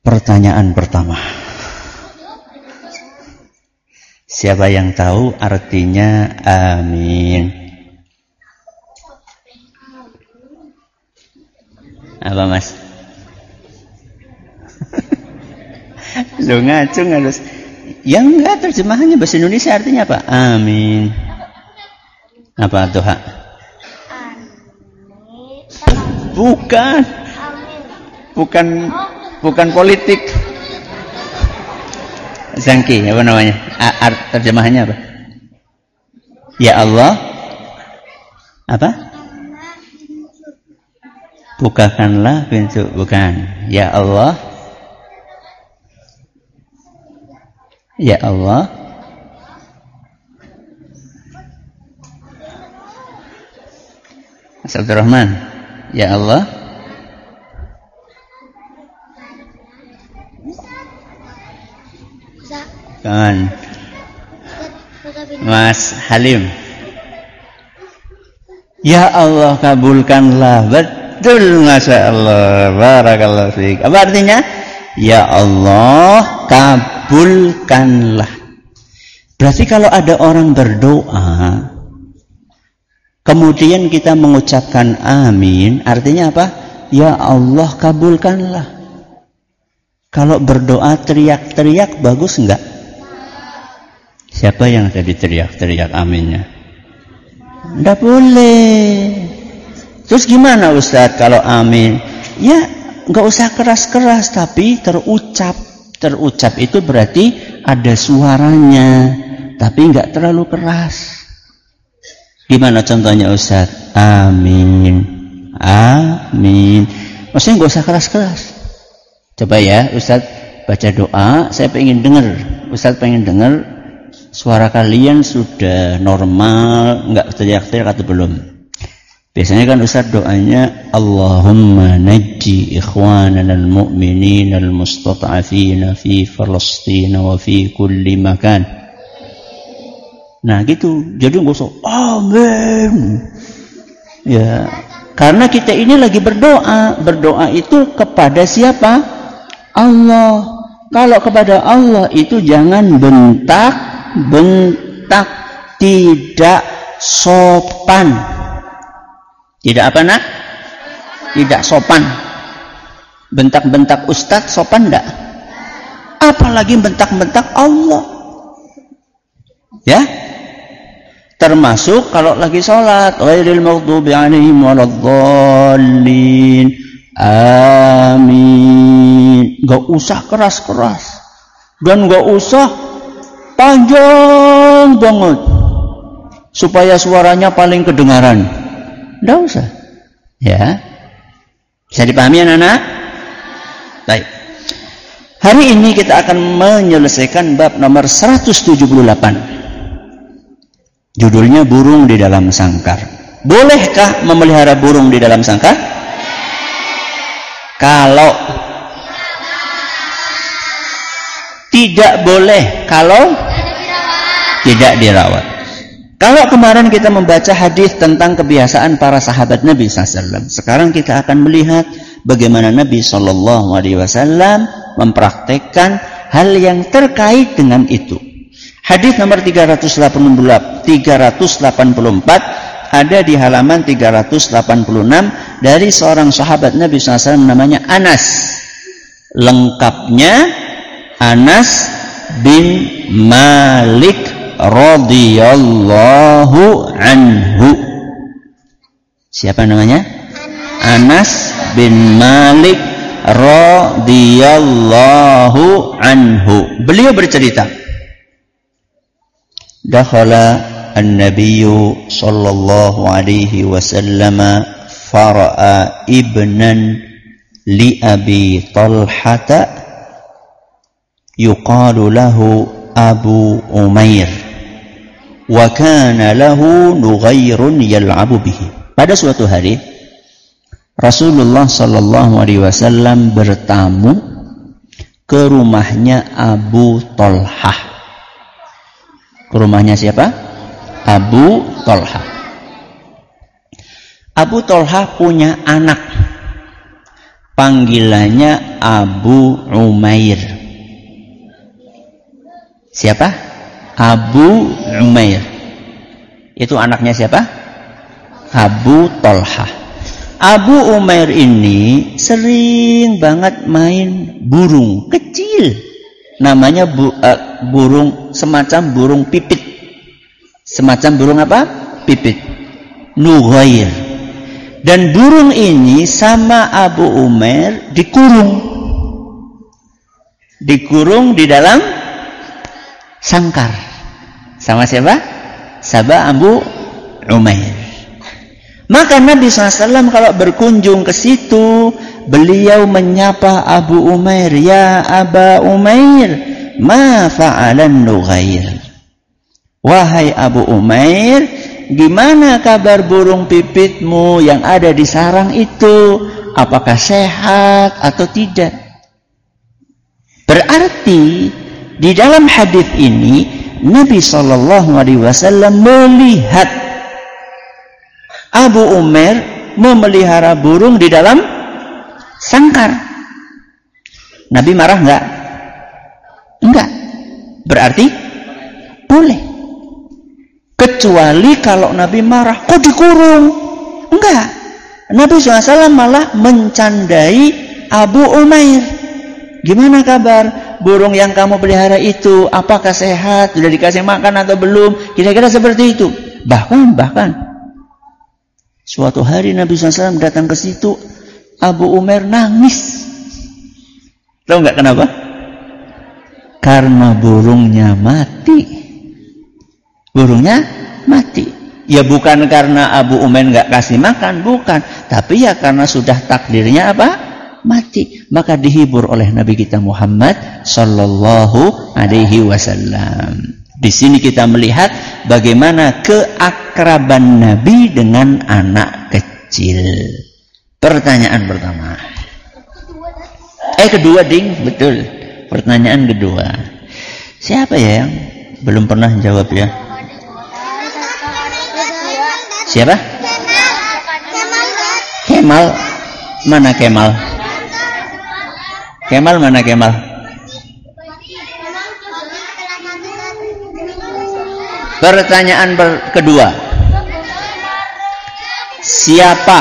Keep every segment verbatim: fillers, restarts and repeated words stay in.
Pertanyaan pertama. Siapa yang tahu artinya amin? Apa mas? Lu ngacung harus. Ya enggak, terjemahannya bahasa Indonesia artinya apa? Amin. Apa tuh hak? Bukan. Bukan bukan politik. Zangki, apa namanya? Art terjemahannya apa? Ya Allah. Apa? Bukakanlah pintu. Bukan. Ya Allah. Ya Allah. Mas Abdurrahman. Ya Allah. Kan. Mas Halim. Ya Allah, kabulkanlah. Betul, Masya Allah. Barakallahu fiik. Apa artinya? Ya Allah, kabulkanlah. Berarti kalau ada orang berdoa, kemudian kita mengucapkan amin, artinya apa? Ya Allah, kabulkanlah. Kalau berdoa teriak-teriak bagus enggak? Siapa yang tadi teriak-teriak aminnya? Enggak boleh. Terus gimana Ustaz kalau amin? Ya, enggak usah keras-keras, tapi terucap. Terucap itu berarti ada suaranya, tapi enggak terlalu keras. Gimana contohnya Ustaz? Amin. Amin. Maksudnya enggak usah keras-keras. Coba ya, Ustaz baca doa, saya pengen dengar. Ustaz pengen dengar suara kalian sudah normal, enggak teriak-teriak atau belum? Biasanya kan Ustaz doanya Allahumma najji ikhwanana al-mu'minin al-mustata'afina fi Palestin wa fi kulli makan. Nah gitu, jadi enggak usah amin. Ya, karena kita ini lagi berdoa. Berdoa itu kepada siapa? Allah. Kalau kepada Allah itu jangan bentak, bentak, tidak sopan. Tidak apa nak? Tidak sopan. Bentak-bentak ustaz sopan enggak? Apalagi bentak-bentak Allah. Ya? Termasuk kalau lagi sholat, ghairil maghdubi 'alaihim waladdallin. Amin. Gak usah keras-keras. Dan gak usah panjang banget. Supaya suaranya paling kedengaran. Gak usah. Ya. Bisa dipahami anak-anak? Baik. Hari ini kita akan menyelesaikan bab nomor seratus tujuh puluh delapan. Judulnya burung di dalam sangkar. Bolehkah memelihara burung di dalam sangkar? Kalau tidak boleh, kalau tidak dirawat. Kalau kemarin kita membaca hadis tentang kebiasaan para sahabat Nabi shallallahu alaihi wasallam, sekarang kita akan melihat bagaimana Nabi shallallahu alaihi wasallam mempraktekkan hal yang terkait dengan itu. Hadis nomor tiga ratus delapan puluh empat ada di halaman tiga ratus delapan puluh enam dari seorang sahabat Nabi shallallahu alaihi wasallam namanya Anas. Lengkapnya Anas bin Malik radhiyallahu anhu. Siapa namanya? Anas bin Malik radhiyallahu anhu. Beliau bercerita, dakhala an-nabiyyu sallallahu alaihi wasallam fara'a ibnan li Abi Talhata yuqalu lahu Abu Umair wa kana lahu nughairun yal'abu bihi. Pada suatu hari Rasulullah sallallahu alaihi wasallam bertamu ke rumahnya Abu Talhah. Ke rumahnya siapa? Abu Talhah. Abu Talhah punya anak. panggilannya Abu Umair. Siapa? Abu Umair. Itu anaknya siapa? Abu Tolhah. Abu Umair ini sering banget main burung kecil. Namanya bu, uh, burung semacam burung pipit. Semacam burung apa? Pipit. Nughair. Dan burung ini sama Abu Umair dikurung. Dikurung di dalam sangkar. Sama siapa? Sama Abu Umair. Maka Nabi shallallahu alaihi wasallam kalau berkunjung ke situ, beliau menyapa Abu Umair, ya Aba Umair, ma fa'alan nughair. Wahai Abu Umair, gimana kabar burung pipitmu yang ada di sarang itu? Apakah sehat atau tidak? Berarti di dalam hadis ini Nabi shallallahu alaihi wasallam melihat Abu Umair memelihara burung di dalam sangkar. Nabi marah enggak? Enggak. Berarti boleh. Kecuali kalau Nabi marah, kok dikurung? Enggak. Nabi shallallahu alaihi wasallam malah mencandai Abu Umair. Gimana kabar burung yang kamu pelihara itu? Apakah sehat? Sudah dikasih makan atau belum? Kira-kira seperti itu. Bahkan, bahkan suatu hari Nabi shallallahu alaihi wasallam datang ke situ, Abu Umair nangis. Tahu nggak kenapa? Karena burungnya mati. Burungnya mati. Ya bukan karena Abu Umair nggak kasih makan, bukan. Tapi ya karena sudah takdirnya apa? Mati. Maka dihibur oleh Nabi kita Muhammad Sallallahu Alaihi Wasallam. Di sini kita melihat bagaimana keakraban Nabi dengan anak kecil. Pertanyaan pertama. Eh kedua ding, betul. Pertanyaan kedua. Siapa ya yang belum pernah jawab ya? Siapa? Kemal. Mana Kemal? Kemal mana Kemal? Pertanyaan ber- kedua. Siapa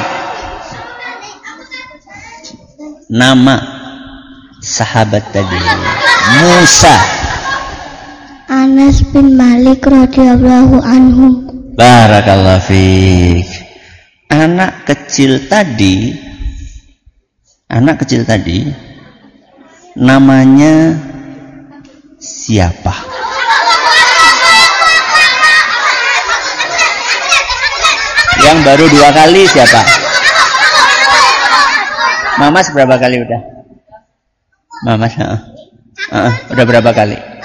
nama sahabat tadi? Musa. Anas bin Malik radhiyallahu anhu. Barakallahu fiik. Anak kecil tadi, anak kecil tadi namanya siapa? Yang baru dua kali siapa? Mama seberapa kali udah? Mama uh, uh, udah berapa kali?